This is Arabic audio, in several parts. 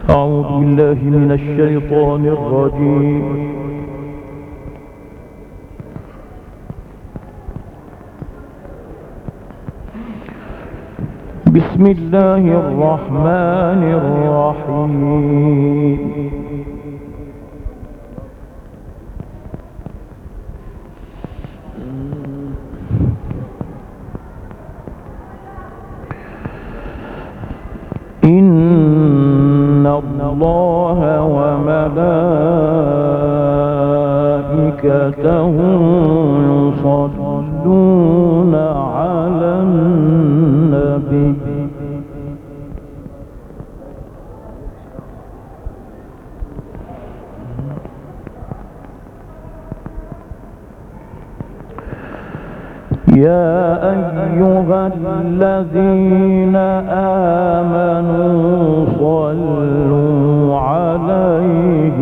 أعوذ بالله من الشيطان الرجيم. بسم الله الرحمن الرحيم. إن الله وملائكته يصلون على النبي يا أيها الذين آمنوا صلوا عليه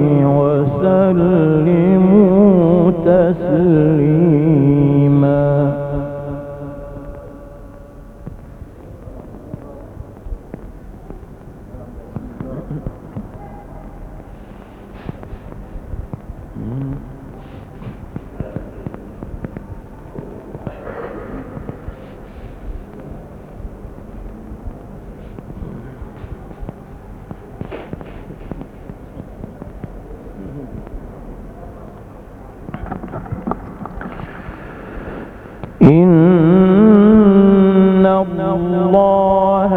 وسلموا تسليما. إن الله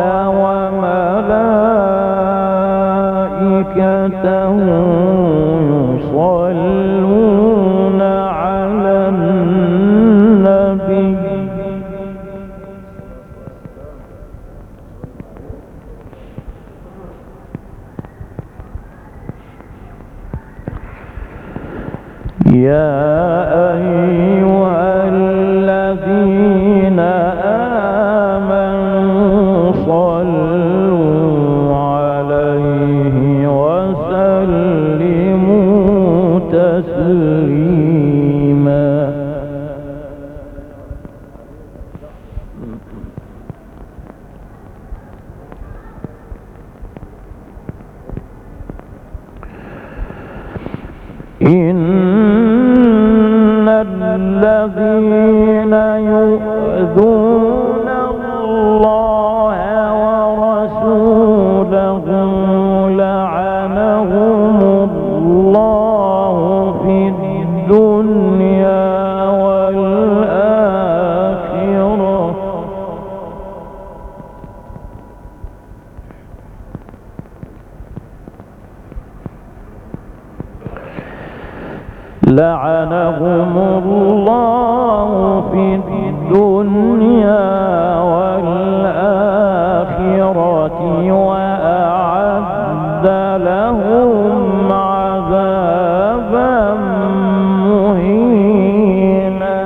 وملائكته يصلون على النبي يا أيها الذين آمنوا صلوا عليه وسلموا تسليما. إن الذين يؤذون الله ورسوله لعنهم الله في الدنيا والآخرة لعنهم الله في الدنيا والآخرة وأعد لهم عذابا مهينا.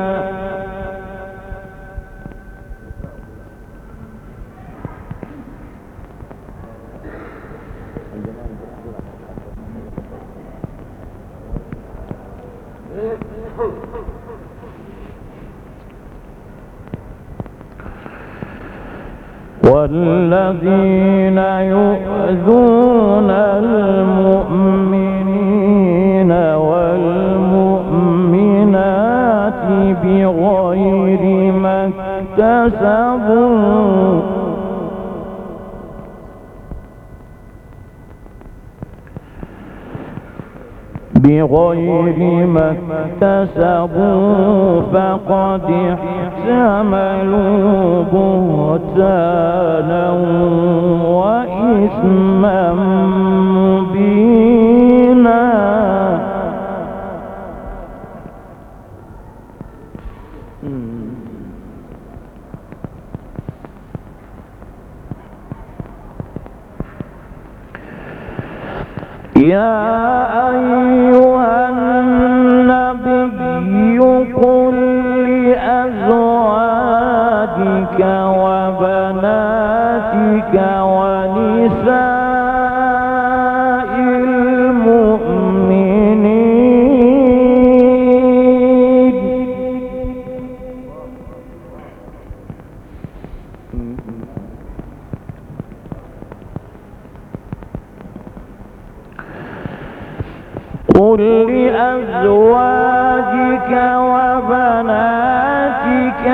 والذين يؤذون المؤمنين والمؤمنات بغير ما اكتسبوا فقد احتملوا بهتانا وإثما مبينا. يا أيها النبي قل لأزواجك وبناتك ونساء المؤمنين قل لأزواجك وبناتك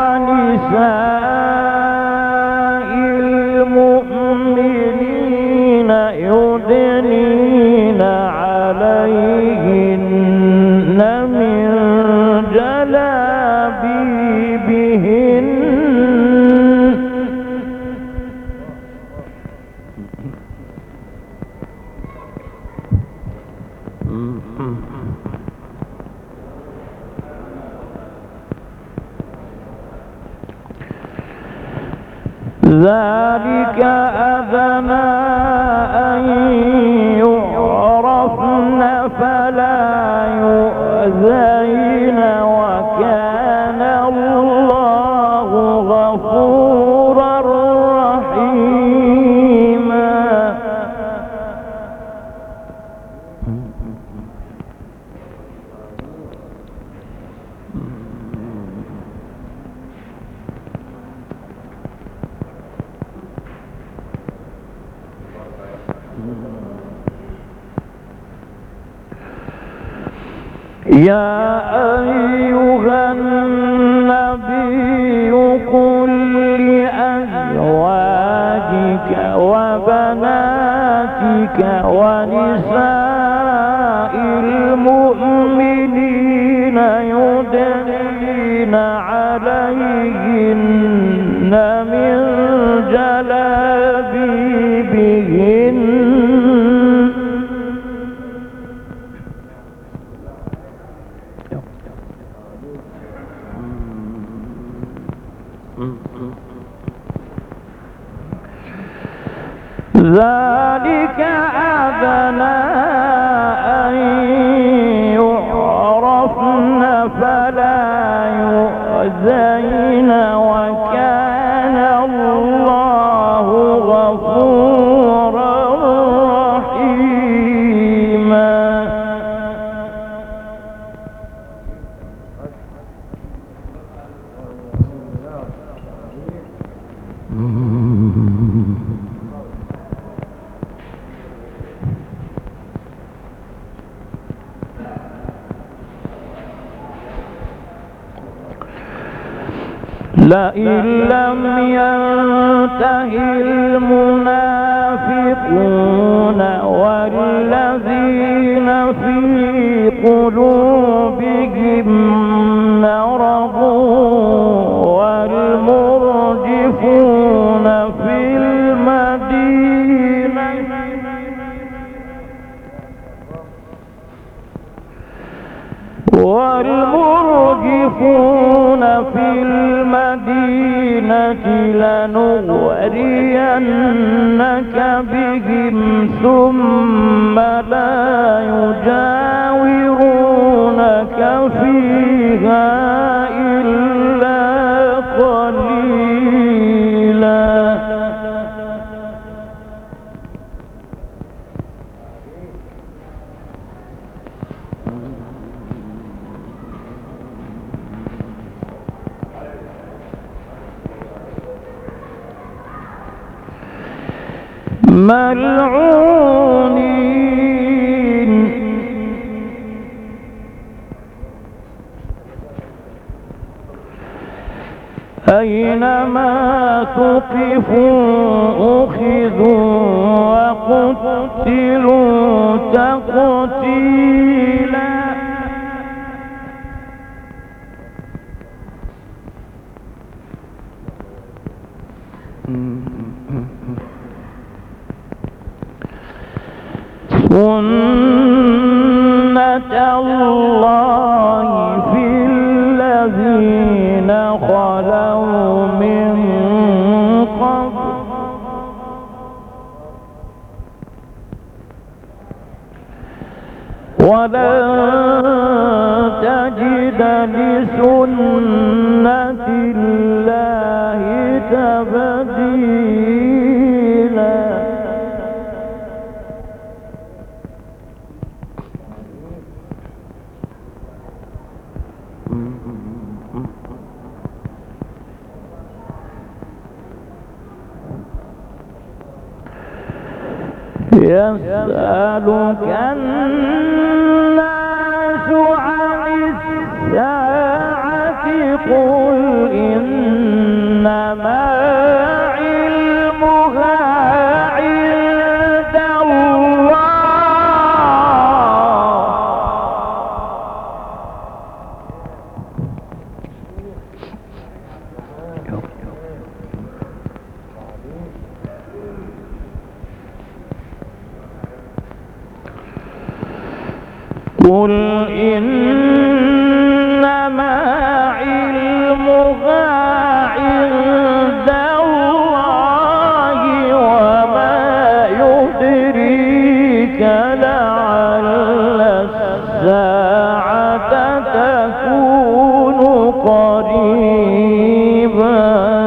ونساء المؤمنين يدنين عليهن من جلابيبهن ذلك أدنى أن يعرفن فلا يؤذين وكان الله غفورا رحيما. يا أيها النبي قل لأزواجك وبناتك ونساء المؤمنين يدنين عليهن من جلابيبهن ذلك أدنى أن يعرفن فلا يؤذين وكان الله غفورا رحيما. لئن لم ينته المنافقون والذين في قلوبهم مرض والمرجفون في المدينة لنغرينك بهم ثم لا يجاورونك فيها إلا قليلا. ملعونين أينما ثقفوا أخذوا وقتلوا تقتيلا. سنة الله في الذين خلوا من قبل ولن تجد لسنة الله تبديلا. يسألك الناس عن الساعة قل إنما علمها عند الله قل إنما علمها عند الله وما يدريك لعل الساعة تكون قريبا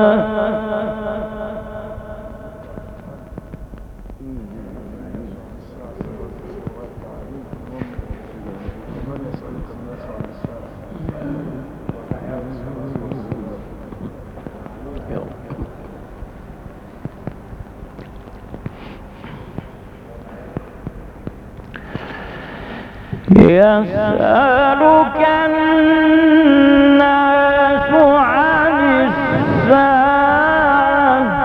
يسألك الناس عن الساعة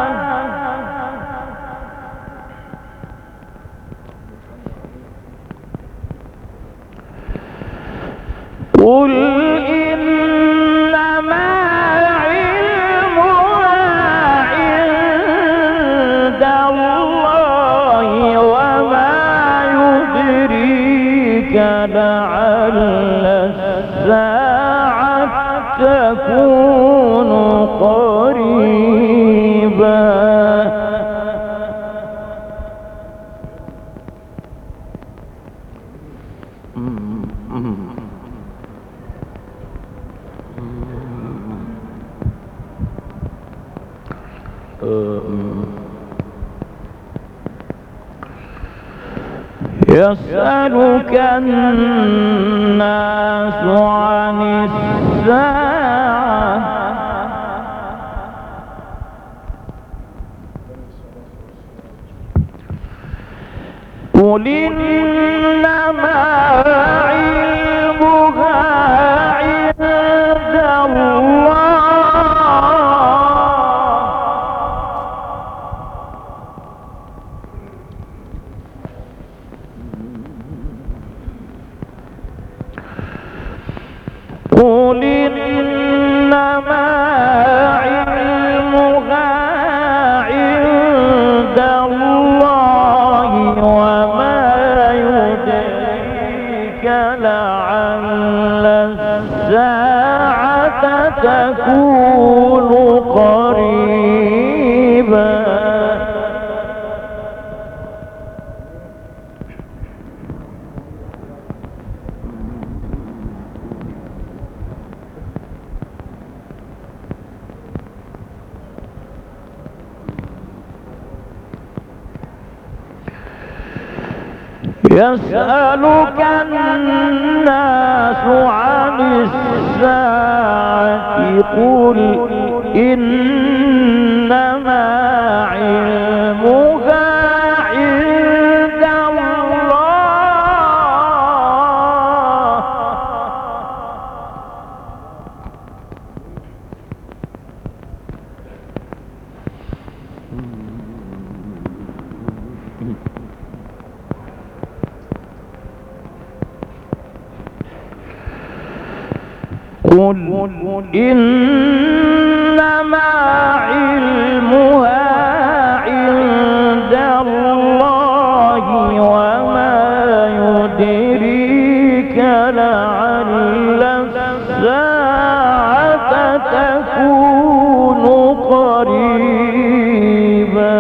قل إنما علمها عند الله وما يدريك لعل الساعة تكون قريبا يسألك الناس عن الساعة قل إنما علمها عند الله قل إنما علمها عند الله وما يدريك لعل الساعة تكون قريبا يسألك الناس عن الساعة قل إنما علمها عند الله قل إنما علمها عند الله وما يدريك لعل الساعة تكون قريبا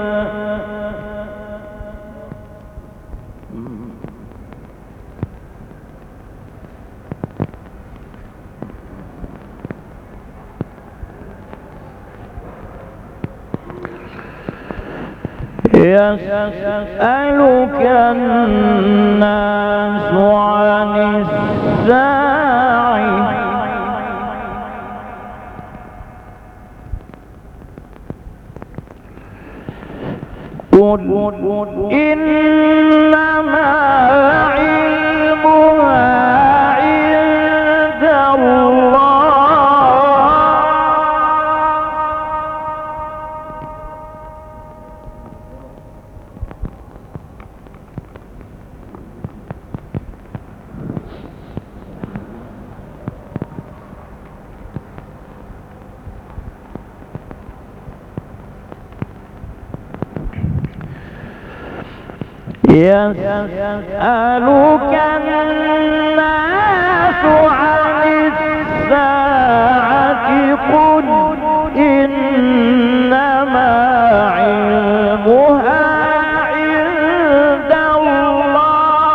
يسألك الناس عن الساعة قل إنما علمها عند الله يسألك الناس عن الساعة قل إنما علمها عند الله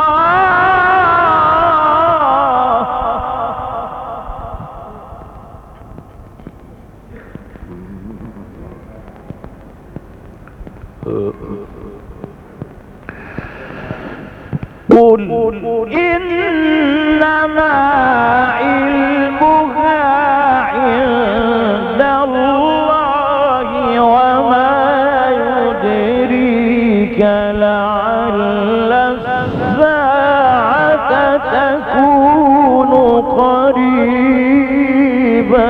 قل إنما علمها عند الله وما يدريك لعل الساعة تكون قريبا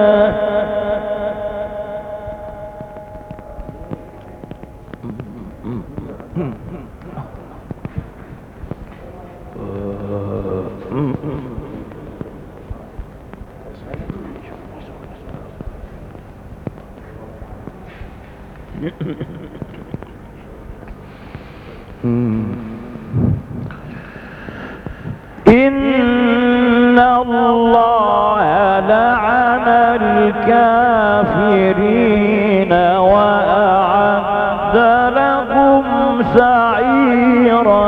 إن الله لعن الكافرين وأعد لهم سعيرا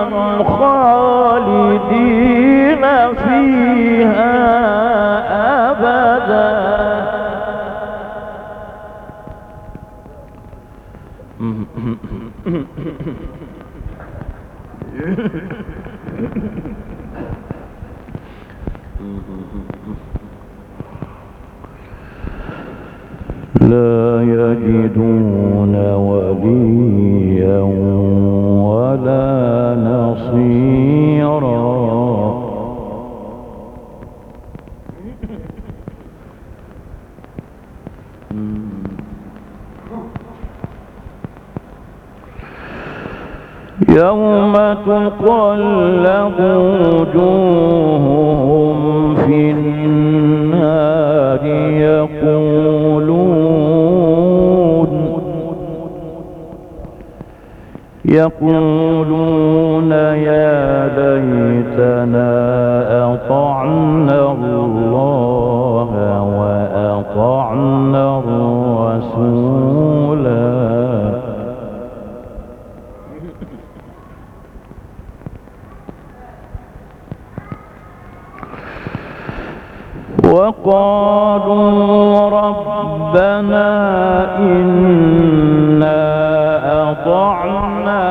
خالدين فيها أبدا لا يجدون وليا ولا نصيرا يوم تقلب وجوههم في النار يقولون يا ليتنا أطعنا الله وأطعنا الرسولا وقالوا ربنا إنا أطعنا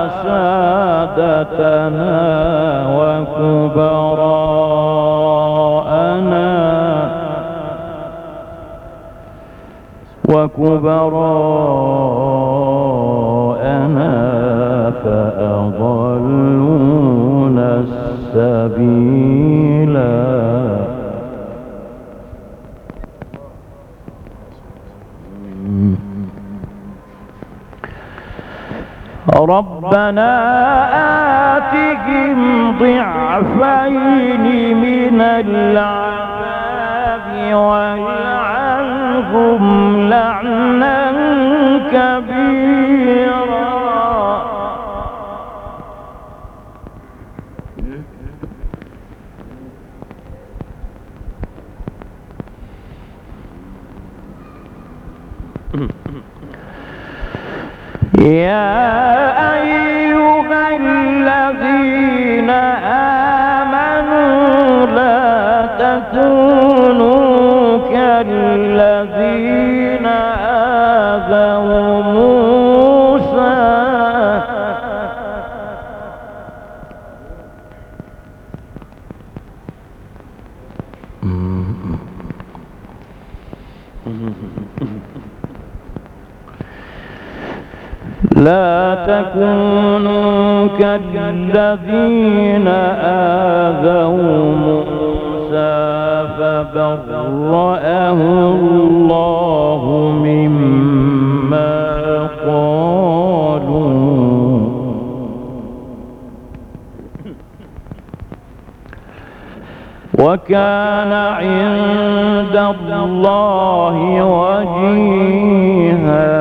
سادتنا وكبراءنا فأضلونا السبيلا ربنا آتهم ضعفين من العذاب والعنهم لعنا كبيرا يا أيها الذين آمنوا لا تكونوا كالذين آذوا موسى لا تكونوا كالذين آذوا موسى فبرأه الله مما قالوا وكان عند الله وجيها.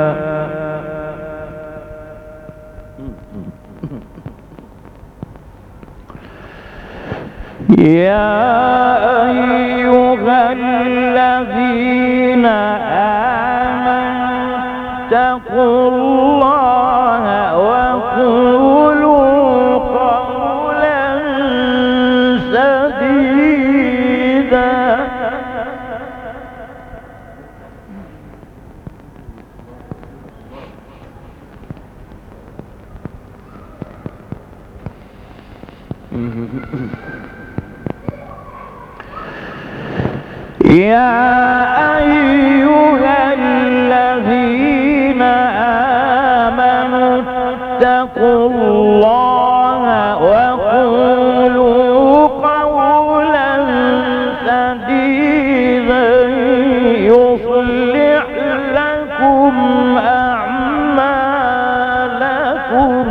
يا أيها الذين آمنوا اتقوا الله وقولوا قولا سديدا. يا أيها الذين آمنوا اتقوا الله وقولوا قولا سديدا يصلح لكم أعمالكم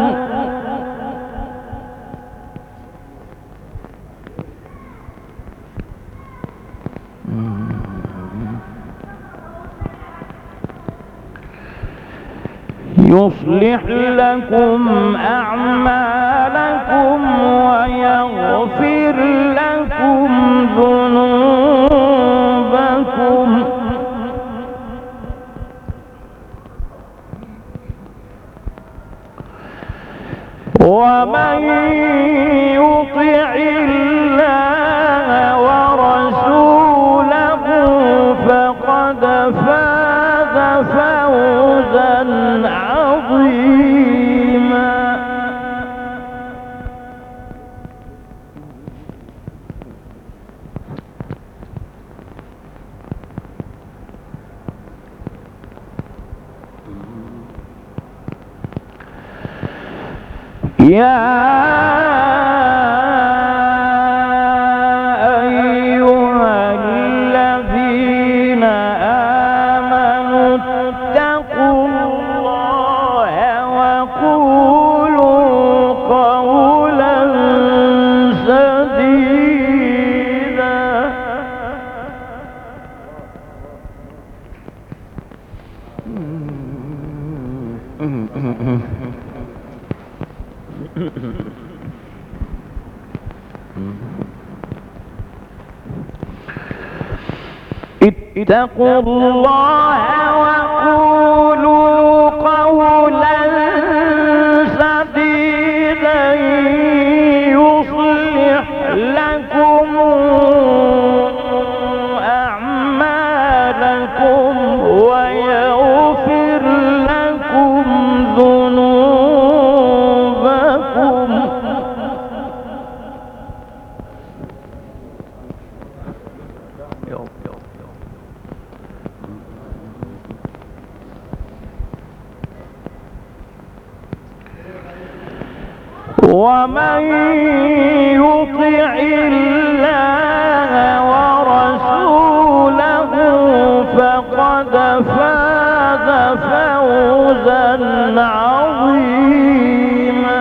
يصلح لكم أعمالكم ويغفر لكم ذنوبكم ومن يطع الله ورسوله فقد فاز فوزا عظيما. يا أيها الذين آمنوا اتقوا الله وقولوا قولا سديدا. اتقوا الله وقولوا قولا سديدا يصلح لكم أعمالكم ويغفر لكم ذنوبكم ومن يطع الله ورسوله فقد فاز فوزا عظيما.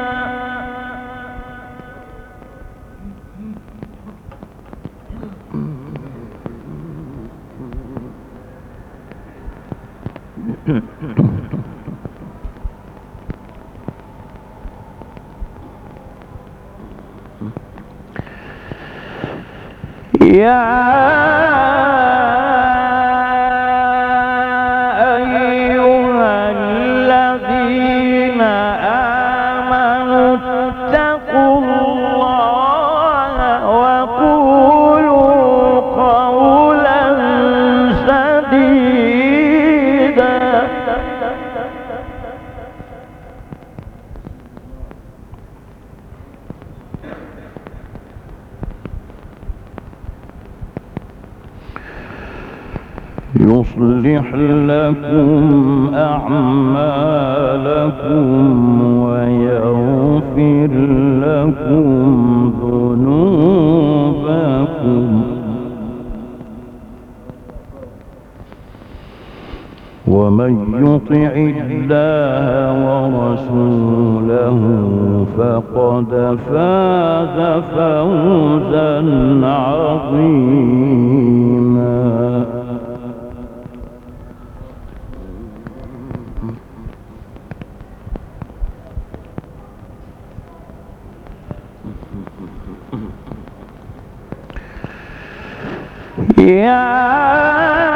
يا أيها الذين آمنوا اتقوا الله وقولوا قولا سديدا. يصلح لكم أعمالكم ويغفر لكم ذنوبكم ومن يطع الله ورسوله فقد فاز فوزا عظيما. يا